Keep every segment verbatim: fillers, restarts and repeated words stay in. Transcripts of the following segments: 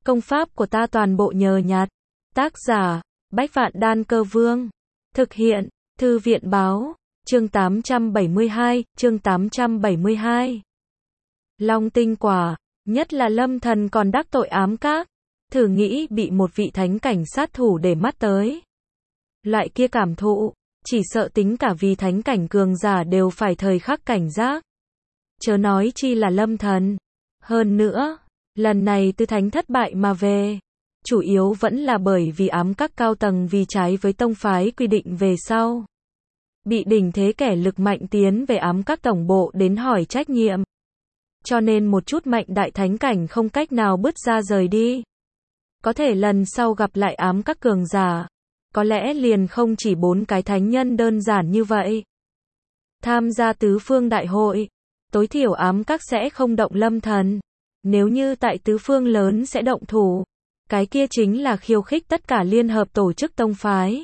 Công pháp của ta toàn bộ nhờ nhặt. Tác giả, Bách Vạn Đan Cơ Vương. Thực hiện, Thư viện Báo. Chương tám trăm bảy mươi hai, chương tám trăm bảy mươi hai. Long tinh quả, nhất là Lâm Thần còn đắc tội ám các. Thử nghĩ bị một vị thánh cảnh sát thủ để mắt tới. Loại kia cảm thụ, chỉ sợ tính cả vì thánh cảnh cường giả đều phải thời khắc cảnh giác. Chớ nói chi là Lâm Thần. Hơn nữa, lần này Tư Thánh thất bại mà về, chủ yếu vẫn là bởi vì ám các cao tầng vì trái với tông phái quy định về sau. Bị đỉnh thế kẻ lực mạnh tiến về ám các tổng bộ đến hỏi trách nhiệm. Cho nên một chút mạnh đại thánh cảnh không cách nào bứt ra rời đi. Có thể lần sau gặp lại ám các cường giả, có lẽ liền không chỉ bốn cái thánh nhân đơn giản như vậy. Tham gia tứ phương đại hội, tối thiểu ám các sẽ không động Lâm Thần. Nếu như tại tứ phương lớn sẽ động thủ, cái kia chính là khiêu khích tất cả liên hợp tổ chức tông phái.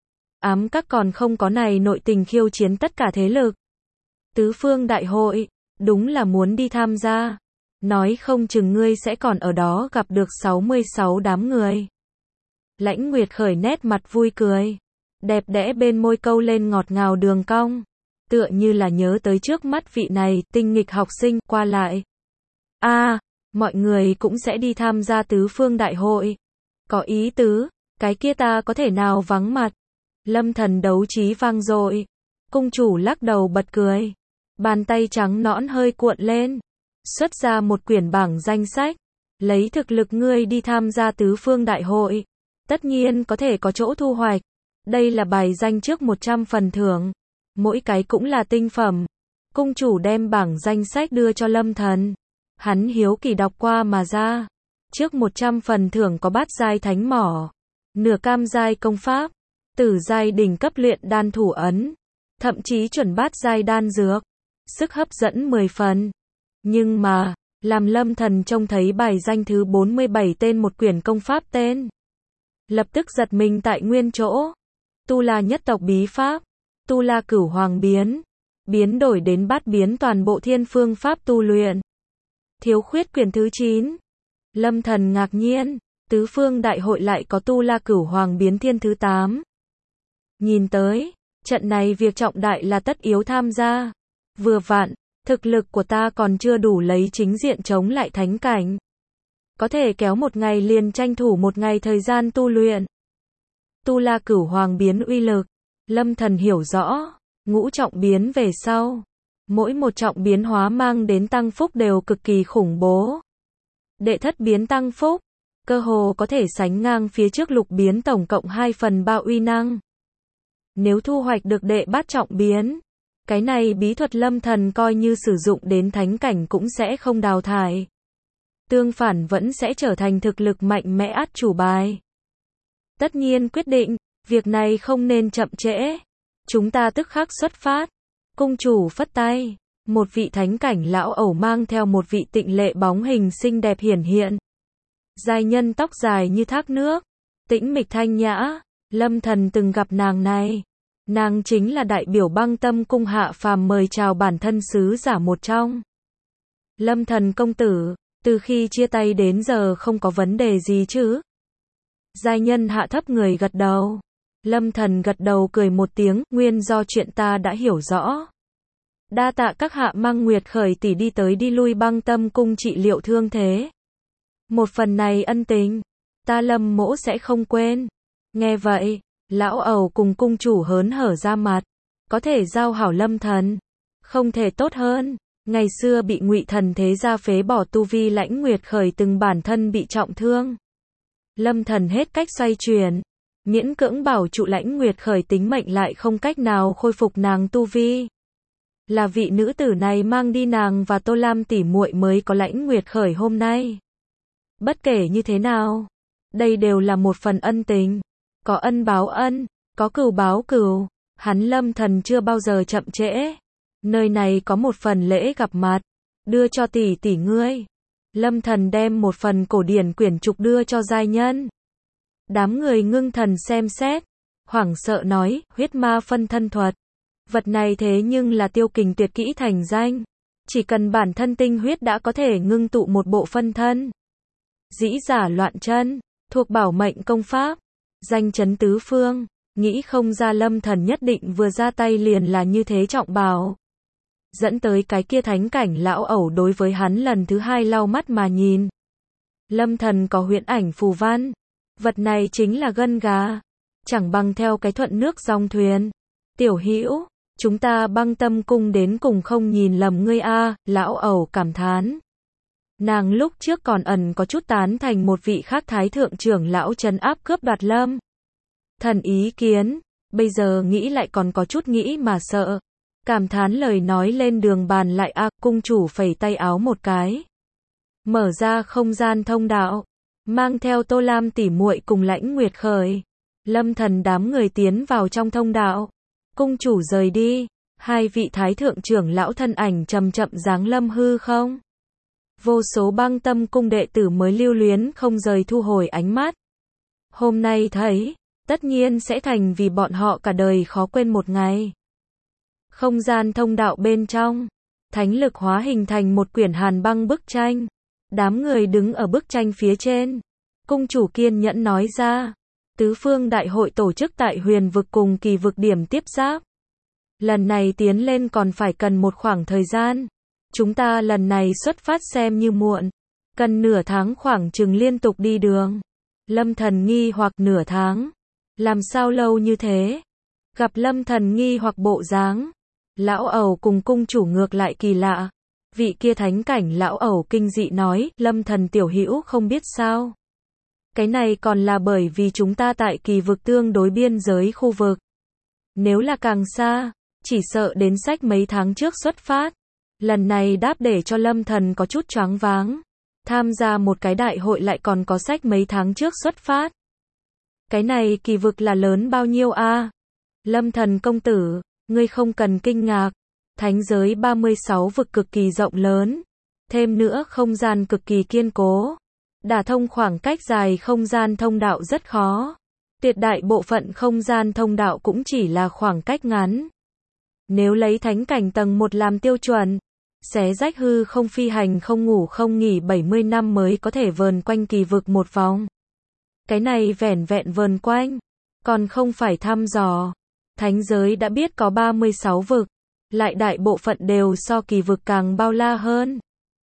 Ám các còn không có này nội tình khiêu chiến tất cả thế lực. Tứ phương đại hội, đúng là muốn đi tham gia. Nói không chừng ngươi sẽ còn ở đó gặp được sáu mươi sáu đám người. Lãnh Nguyệt khởi nét mặt vui cười. Đẹp đẽ bên môi câu lên ngọt ngào đường cong. Tựa như là nhớ tới trước mắt vị này, tinh nghịch học sinh, qua lại. a à, mọi người cũng sẽ đi tham gia tứ phương đại hội. Có ý tứ, cái kia ta có thể nào vắng mặt. Lâm Thần đấu trí vang dội. Cung chủ lắc đầu bật cười. Bàn tay trắng nõn hơi cuộn lên. Xuất ra một quyển bảng danh sách. Lấy thực lực ngươi đi tham gia tứ phương đại hội. Tất nhiên có thể có chỗ thu hoạch. Đây là bài danh trước một trăm phần thưởng. Mỗi cái cũng là tinh phẩm. Cung chủ đem bảng danh sách đưa cho Lâm Thần. Hắn hiếu kỳ đọc qua mà ra. Trước một trăm phần thưởng có bát giai thánh mỏ. Nửa cam giai công pháp. Tử giai đỉnh cấp luyện đan thủ ấn. Thậm chí chuẩn bát giai đan dược. Sức hấp dẫn mười phần. Nhưng mà, làm Lâm Thần trông thấy bài danh thứ bốn mươi bảy tên một quyển công pháp tên. Lập tức giật mình tại nguyên chỗ. Tu La nhất tộc bí pháp. Tu La cửu hoàng biến. Biến đổi đến bát biến toàn bộ thiên phương pháp tu luyện. Thiếu khuyết quyển thứ chín. Lâm Thần ngạc nhiên. Tứ phương đại hội lại có Tu La cửu hoàng biến thiên thứ tám. Nhìn tới, trận này việc trọng đại là tất yếu tham gia. Vừa vặn, thực lực của ta còn chưa đủ lấy chính diện chống lại thánh cảnh. Có thể kéo một ngày liền tranh thủ một ngày thời gian tu luyện. Tu La cửu hoàng biến uy lực, Lâm Thần hiểu rõ, ngũ trọng biến về sau. Mỗi một trọng biến hóa mang đến tăng phúc đều cực kỳ khủng bố. Đệ thất biến tăng phúc, cơ hồ có thể sánh ngang phía trước lục biến tổng cộng hai phần ba uy năng. Nếu thu hoạch được đệ bát trọng biến, cái này bí thuật Lâm Thần coi như sử dụng đến thánh cảnh cũng sẽ không đào thải. Tương phản vẫn sẽ trở thành thực lực mạnh mẽ át chủ bài. Tất nhiên quyết định, việc này không nên chậm trễ. Chúng ta tức khắc xuất phát. Cung chủ phất tay. Một vị thánh cảnh lão ẩu mang theo một vị tịnh lệ bóng hình xinh đẹp hiển hiện. Giai nhân tóc dài như thác nước. Tĩnh mịch thanh nhã. Lâm Thần từng gặp nàng này. Nàng chính là đại biểu Băng Tâm cung hạ phàm mời chào bản thân sứ giả một trong. Lâm Thần công tử, từ khi chia tay đến giờ không có vấn đề gì chứ? Giai nhân hạ thấp người gật đầu. Lâm Thần gật đầu cười một tiếng, nguyên do chuyện ta đã hiểu rõ. Đa tạ các hạ mang Nguyệt khởi tỷ đi tới đi lui Băng Tâm cung trị liệu thương thế. Một phần này ân tình, ta Lâm mỗ sẽ không quên. Nghe vậy, lão ẩu cùng cung chủ hớn hở ra mặt. Có thể giao hảo Lâm Thần. Không thể tốt hơn. Ngày xưa bị Ngụy Thần thế gia phế bỏ tu vi Lãnh Nguyệt khởi từng bản thân bị trọng thương. Lâm Thần hết cách xoay chuyển. Miễn cưỡng bảo trụ Lãnh Nguyệt khởi tính mệnh lại không cách nào khôi phục nàng tu vi. Là vị nữ tử này mang đi nàng và Tô Lam tỷ muội mới có Lãnh Nguyệt khởi hôm nay. Bất kể như thế nào, đây đều là một phần ân tình. Có ân báo ân, có cừu báo cừu. Hắn Lâm Thần chưa bao giờ chậm trễ. Nơi này có một phần lễ gặp mặt. Đưa cho tỷ tỷ ngươi. Lâm Thần đem một phần cổ điển quyển trục đưa cho giai nhân. Đám người ngưng thần xem xét. Hoảng sợ nói, huyết ma phân thân thuật. Vật này thế nhưng là tiêu kình tuyệt kỹ thành danh. Chỉ cần bản thân tinh huyết đã có thể ngưng tụ một bộ phân thân. dĩ giả loạn chân, thuộc bảo mệnh công pháp, danh chấn tứ phương, nghĩ không ra Lâm Thần nhất định vừa ra tay liền là như thế trọng bảo. Dẫn tới cái kia thánh cảnh lão ẩu đối với hắn lần thứ hai lau mắt mà nhìn. Lâm Thần có huyễn ảnh phù văn, vật này chính là gân gà, chẳng bằng theo cái thuận nước dòng thuyền. Tiểu Hữu, chúng ta Băng Tâm cung đến cùng không nhìn lầm ngươi a, lão ẩu cảm thán. Nàng lúc trước còn ẩn có chút tán thành một vị khác thái thượng trưởng lão trấn áp cướp đoạt Lâm Thần ý kiến, bây giờ nghĩ lại còn có chút nghĩ mà sợ. Cảm thán lời nói lên đường bàn lại a, cung chủ phẩy tay áo một cái. Mở ra không gian thông đạo, mang theo Tô Lam tỷ muội cùng Lãnh Nguyệt Khởi. Lâm Thần đám người tiến vào trong thông đạo. Cung chủ rời đi, hai vị thái thượng trưởng lão thân ảnh chậm chậm giáng lâm hư không. Vô số Băng Tâm cung đệ tử mới lưu luyến không rời thu hồi ánh mắt. Hôm nay thấy, tất nhiên sẽ thành vì bọn họ cả đời khó quên một ngày. Không gian thông đạo bên trong, thánh lực hóa hình thành một quyển hàn băng bức tranh. Đám người đứng ở bức tranh phía trên. Cung chủ kiên nhẫn nói ra, tứ phương đại hội tổ chức tại huyền vực cùng kỳ vực điểm tiếp giáp. Lần này tiến lên còn phải cần một khoảng thời gian. Chúng ta lần này xuất phát xem như muộn. Cần nửa tháng khoảng chừng liên tục đi đường. Lâm Thần nghi hoặc nửa tháng. Làm sao lâu như thế? Gặp Lâm Thần nghi hoặc bộ dáng. Lão ẩu cùng cung chủ ngược lại kỳ lạ. Vị kia thánh cảnh lão ẩu kinh dị nói, Lâm Thần tiểu hữu không biết sao. Cái này còn là bởi vì chúng ta tại kỳ vực tương đối biên giới khu vực. Nếu là càng xa, chỉ sợ đến sách mấy tháng trước xuất phát. Lần này đáp để cho Lâm Thần có chút choáng váng. Tham gia một cái đại hội lại còn có sách mấy tháng trước xuất phát. Cái này kỳ vực là lớn bao nhiêu a? Lâm Thần công tử, ngươi không cần kinh ngạc. Thánh giới ba mươi sáu vực cực kỳ rộng lớn. Thêm nữa không gian cực kỳ kiên cố. Đả thông khoảng cách dài không gian thông đạo rất khó. Tuyệt đại bộ phận không gian thông đạo cũng chỉ là khoảng cách ngắn. Nếu lấy thánh cảnh tầng một làm tiêu chuẩn, xé rách hư không phi hành không ngủ không nghỉ bảy mươi năm mới có thể vờn quanh kỳ vực một vòng. Cái này vẻn vẹn vờn quanh, còn không phải thăm dò. Thánh giới đã biết có ba mươi sáu vực, lại đại bộ phận đều so kỳ vực càng bao la hơn.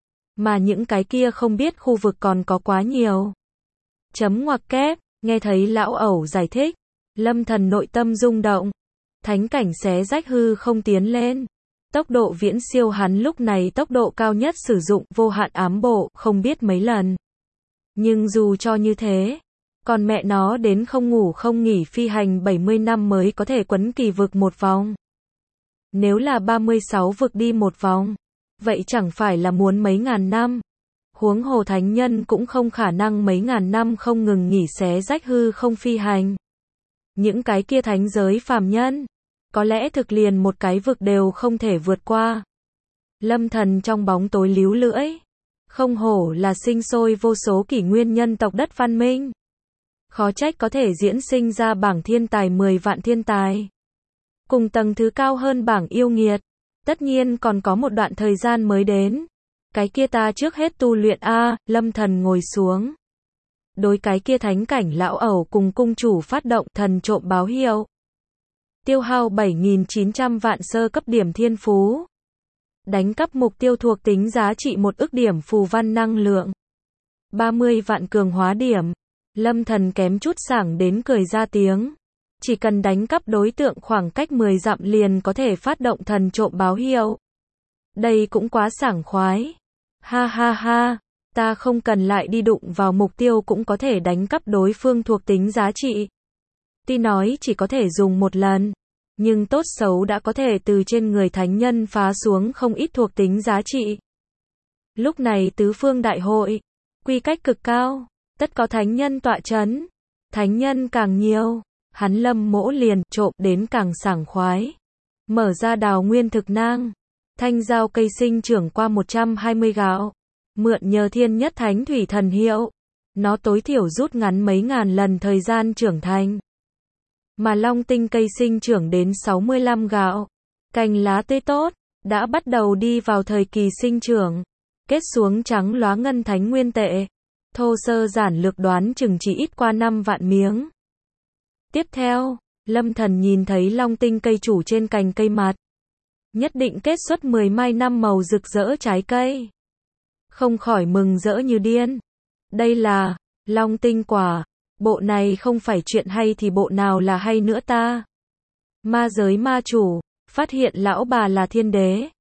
Mà những cái kia không biết khu vực còn có quá nhiều. Chấm ngoặc kép, nghe thấy lão ẩu giải thích. Lâm Thần nội tâm rung động. Thánh cảnh xé rách hư không tiến lên. Tốc độ viễn siêu hắn lúc này tốc độ cao nhất sử dụng vô hạn ám bộ không biết mấy lần. Nhưng dù cho như thế, còn mẹ nó đến không ngủ không nghỉ phi hành bảy mươi năm mới có thể quấn kỳ vực một vòng. Nếu là ba mươi sáu vực đi một vòng, vậy chẳng phải là muốn mấy ngàn năm. Huống hồ thánh nhân cũng không khả năng mấy ngàn năm không ngừng nghỉ xé rách hư không phi hành. Những cái kia thánh giới phàm nhân, có lẽ thực liền một cái vực đều không thể vượt qua. Lâm Thần trong bóng tối líu lưỡi. Không hổ là sinh sôi vô số kỷ nguyên nhân tộc đất văn minh. Khó trách có thể diễn sinh ra bảng thiên tài mười vạn thiên tài. Cùng tầng thứ cao hơn bảng yêu nghiệt. Tất nhiên còn có một đoạn thời gian mới đến. Cái kia ta trước hết tu luyện a, Lâm Thần ngồi xuống. Đối cái kia thánh cảnh lão ẩu cùng cung chủ phát động thần trộm báo hiệu. Tiêu hao bảy nghìn chín trăm vạn sơ cấp điểm thiên phú. Đánh cắp mục tiêu thuộc tính giá trị một ức điểm phù văn năng lượng. ba mươi vạn cường hóa điểm. Lâm Thần kém chút sảng đến cười ra tiếng. Chỉ cần đánh cắp đối tượng khoảng cách mười dặm liền có thể phát động thần trộm báo hiệu. Đây cũng quá sảng khoái. Ha ha ha, ta không cần lại đi đụng vào mục tiêu cũng có thể đánh cắp đối phương thuộc tính giá trị. Tuy nói chỉ có thể dùng một lần, nhưng tốt xấu đã có thể từ trên người thánh nhân phá xuống không ít thuộc tính giá trị. Lúc này tứ phương đại hội, quy cách cực cao, tất có thánh nhân tọa chấn. Thánh nhân càng nhiều, hắn Lâm Mỗ liền trộm đến càng sảng khoái. Mở ra đào nguyên thực nang, thanh giao cây sinh trưởng qua một trăm hai mươi gạo. Mượn nhờ thiên nhất thánh thủy thần hiệu, nó tối thiểu rút ngắn mấy ngàn lần thời gian trưởng thành. Mà long tinh cây sinh trưởng đến sáu mươi lăm gạo. Cành lá tươi tốt, đã bắt đầu đi vào thời kỳ sinh trưởng. Kết xuống trắng lóa ngân thánh nguyên tệ. Thô sơ giản lược đoán chừng chỉ ít qua năm vạn miếng. Tiếp theo, Lâm Thần nhìn thấy long tinh cây chủ trên cành cây mặt. Nhất định kết xuất mười mai năm màu rực rỡ trái cây. Không khỏi mừng rỡ như điên. Đây là long tinh quả. Bộ này không phải chuyện hay thì bộ nào là hay nữa ta? Ma giới ma chủ, phát hiện lão bà là thiên đế.